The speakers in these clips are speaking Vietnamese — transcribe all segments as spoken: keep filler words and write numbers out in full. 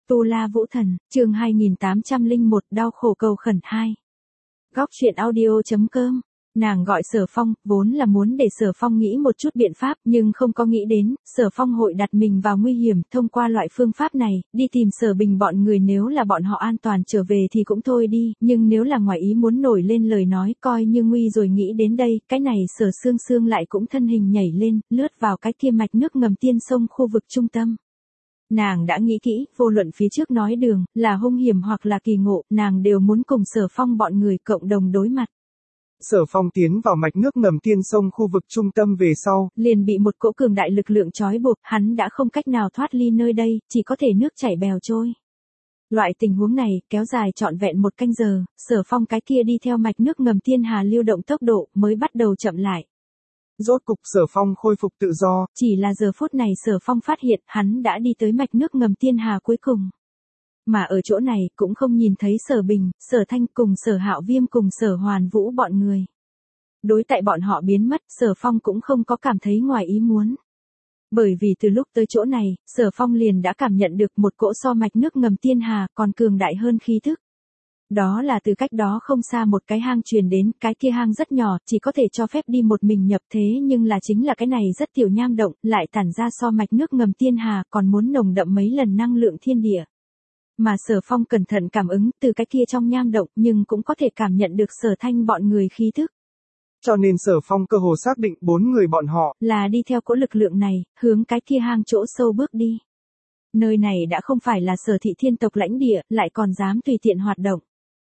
Tu La Vũ Thần, chương hai nghìn tám trăm lẻ một, đau khổ cầu khẩn hai. Góc truyện audio.com. Nàng gọi Sở Phong, vốn là muốn để Sở Phong nghĩ một chút biện pháp, nhưng không có nghĩ đến, Sở Phong hội đặt mình vào nguy hiểm, thông qua loại phương pháp này, đi tìm Sở Bình bọn người, nếu là bọn họ an toàn trở về thì cũng thôi đi, nhưng nếu là ngoài ý muốn nổi lên lời nói, coi như nguy rồi. Nghĩ đến đây, cái này Sở Sương Sương lại cũng thân hình nhảy lên, lướt vào cái kia mạch nước ngầm tiên sông khu vực trung tâm. Nàng đã nghĩ kỹ, vô luận phía trước nói đường, là hung hiểm hoặc là kỳ ngộ, nàng đều muốn cùng Sở Phong bọn người cộng đồng đối mặt. Sở Phong tiến vào mạch nước ngầm tiên sông khu vực trung tâm về sau, liền bị một cỗ cường đại lực lượng trói buộc, hắn đã không cách nào thoát ly nơi đây, chỉ có thể nước chảy bèo trôi. Loại tình huống này, kéo dài trọn vẹn một canh giờ, Sở Phong cái kia đi theo mạch nước ngầm tiên hà lưu động tốc độ, mới bắt đầu chậm lại. Rốt cục Sở Phong khôi phục tự do. Chỉ là giờ phút này Sở Phong phát hiện, hắn đã đi tới mạch nước ngầm tiên hà cuối cùng. Mà ở chỗ này, cũng không nhìn thấy Sở Bình, Sở Thanh cùng Sở Hạo Viêm cùng Sở Hoàn Vũ bọn người. Đối tại bọn họ biến mất, Sở Phong cũng không có cảm thấy ngoài ý muốn. Bởi vì từ lúc tới chỗ này, Sở Phong liền đã cảm nhận được một cỗ so mạch nước ngầm tiên hà còn cường đại hơn khí thức. Đó là từ cách đó không xa một cái hang truyền đến, cái kia hang rất nhỏ, chỉ có thể cho phép đi một mình nhập, thế nhưng là chính là cái này rất tiểu nham động, lại tản ra so mạch nước ngầm tiên hà còn muốn nồng đậm mấy lần năng lượng thiên địa. Mà Sở Phong cẩn thận cảm ứng từ cái kia trong nham động, nhưng cũng có thể cảm nhận được Sở Thanh bọn người khí thức. Cho nên Sở Phong cơ hồ xác định bốn người bọn họ là đi theo cỗ lực lượng này, hướng cái kia hang chỗ sâu bước đi. Nơi này đã không phải là Sở Thị Thiên tộc lãnh địa, lại còn dám tùy tiện hoạt động.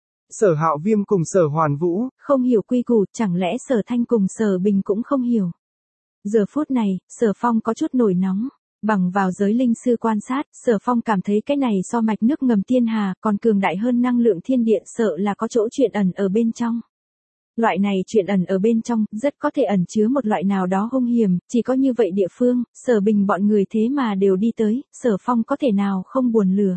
Sở Hạo Viêm cùng Sở Hoàn Vũ không hiểu quy củ, chẳng lẽ Sở Thanh cùng Sở Bình cũng không hiểu. Giờ phút này, Sở Phong có chút nổi nóng. Bằng vào giới linh sư quan sát, Sở Phong cảm thấy cái này so mạch nước ngầm tiên hà còn cường đại hơn năng lượng thiên địa, sợ là có chỗ chuyện ẩn ở bên trong. Loại này chuyện ẩn ở bên trong, rất có thể ẩn chứa một loại nào đó hung hiểm, chỉ có như vậy địa phương, Sở Bình bọn người thế mà đều đi tới, Sở Phong có thể nào không buồn lửa.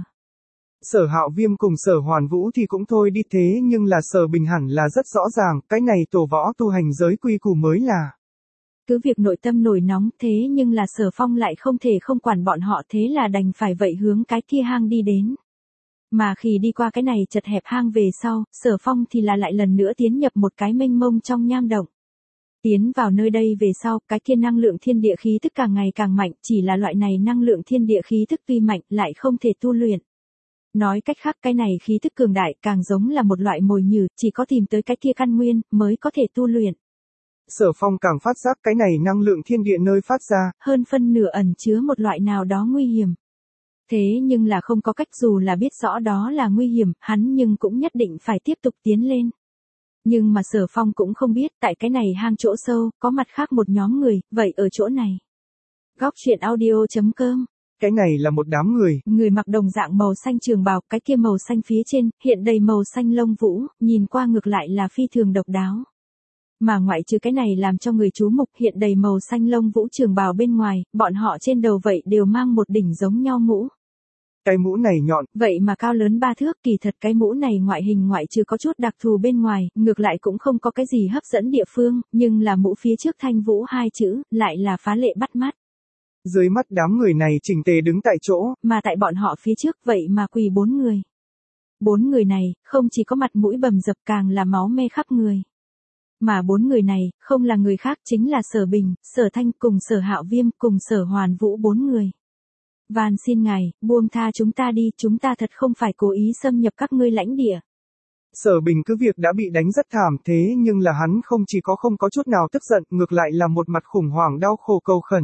Sở Hạo Viêm cùng Sở Hoàn Vũ thì cũng thôi đi, thế nhưng là Sở Bình hẳn là rất rõ ràng, cái này tổ võ tu hành giới quy củ mới là. Cứ việc nội tâm nổi nóng, thế nhưng là Sở Phong lại không thể không quản bọn họ, thế là đành phải vậy hướng cái kia hang đi đến. Mà khi đi qua cái này chật hẹp hang về sau, Sở Phong thì là lại lần nữa tiến nhập một cái mênh mông trong nham động. Tiến vào nơi đây về sau, cái kia năng lượng thiên địa khí tức càng ngày càng mạnh, chỉ là loại này năng lượng thiên địa khí tức tuy mạnh lại không thể tu luyện. Nói cách khác, cái này khí tức cường đại càng giống là một loại mồi nhử, chỉ có tìm tới cái kia căn nguyên mới có thể tu luyện. Sở Phong càng phát giác cái này năng lượng thiên địa nơi phát ra, hơn phân nửa ẩn chứa một loại nào đó nguy hiểm. Thế nhưng là không có cách, dù là biết rõ đó là nguy hiểm, hắn nhưng cũng nhất định phải tiếp tục tiến lên. Nhưng mà Sở Phong cũng không biết, tại cái này hang chỗ sâu, có mặt khác một nhóm người, vậy ở chỗ này. Góc truyện audio.com. Cái này là một đám người. Người mặc đồng dạng màu xanh trường bào, cái kia màu xanh phía trên, hiện đầy màu xanh lông vũ, nhìn qua ngược lại là phi thường độc đáo. Mà ngoại trừ cái này làm cho người chú mục, hiện đầy màu xanh lông vũ trường bào bên ngoài, bọn họ trên đầu vậy đều mang một đỉnh giống nhau mũ. Cái mũ này nhọn, vậy mà cao lớn ba thước, kỳ thật cái mũ này ngoại hình ngoại trừ có chút đặc thù bên ngoài, ngược lại cũng không có cái gì hấp dẫn địa phương, nhưng là mũ phía trước Thanh Vũ hai chữ, lại là phá lệ bắt mắt. Dưới mắt đám người này chỉnh tề đứng tại chỗ, mà tại bọn họ phía trước vậy mà quỳ bốn người. Bốn người này, không chỉ có mặt mũi bầm dập, càng là máu me khắp người. Mà bốn người này, không là người khác, chính là Sở Bình, Sở Thanh cùng Sở Hạo Viêm cùng Sở Hoàn Vũ bốn người. Van xin ngài, buông tha chúng ta đi, chúng ta thật không phải cố ý xâm nhập các ngươi lãnh địa. Sở Bình cứ việc đã bị đánh rất thảm, thế nhưng là hắn không chỉ có không có chút nào tức giận, ngược lại là một mặt khủng hoảng đau khổ cầu khẩn.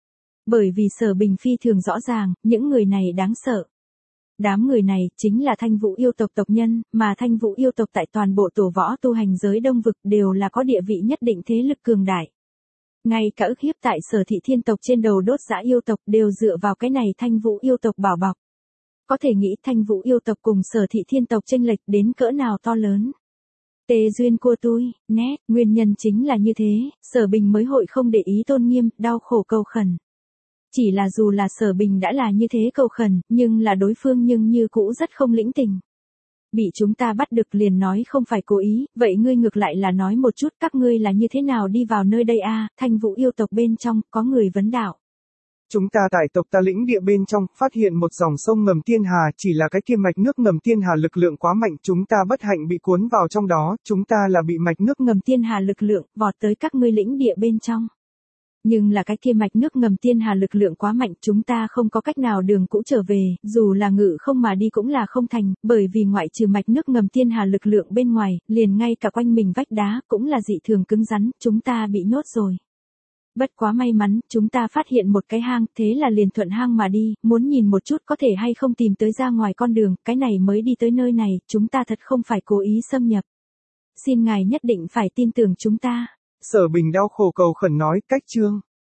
Bởi vì Sở Bình phi thường rõ ràng, những người này đáng sợ. Đám người này chính là Thanh Vũ yêu tộc tộc nhân, mà Thanh Vũ yêu tộc tại toàn bộ tổ võ tu hành giới Đông vực đều là có địa vị nhất định, thế lực cường đại. Ngay cả ức hiếp tại Sở Thị Thiên tộc trên đầu đốt dã yêu tộc đều dựa vào cái này Thanh Vũ yêu tộc bảo bọc. Có thể nghĩ Thanh Vũ yêu tộc cùng Sở Thị Thiên tộc chênh lệch đến cỡ nào to lớn. Tề duyên của tôi, nét, nguyên nhân chính là như thế, Sở Bình mới hội không để ý tôn nghiêm, đau khổ cầu khẩn. Chỉ là dù là Sở Bình đã là như thế cầu khẩn, nhưng là đối phương nhưng như cũ rất không lĩnh tình. Bị chúng ta bắt được liền nói không phải cố ý, vậy ngươi ngược lại là nói một chút các ngươi là như thế nào đi vào nơi đây a? Thanh Vũ yêu tộc bên trong, có người vấn đạo. Chúng ta tại tộc ta lĩnh địa bên trong, phát hiện một dòng sông ngầm thiên hà, chỉ là cái kia mạch nước ngầm thiên hà lực lượng quá mạnh, chúng ta bất hạnh bị cuốn vào trong đó, chúng ta là bị mạch nước ngầm thiên hà lực lượng vọt tới các ngươi lĩnh địa bên trong. Nhưng là cái kia mạch nước ngầm thiên hà lực lượng quá mạnh, chúng ta không có cách nào đường cũ trở về, dù là ngự không mà đi cũng là không thành, bởi vì ngoại trừ mạch nước ngầm thiên hà lực lượng bên ngoài, liền ngay cả quanh mình vách đá cũng là dị thường cứng rắn, chúng ta bị nhốt rồi. Bất quá may mắn, chúng ta phát hiện một cái hang, thế là liền thuận hang mà đi, muốn nhìn một chút có thể hay không tìm tới ra ngoài con đường, cái này mới đi tới nơi này, chúng ta thật không phải cố ý xâm nhập. Xin ngài nhất định phải tin tưởng chúng ta. Sở Bình đau khổ cầu khẩn nói, cách chương.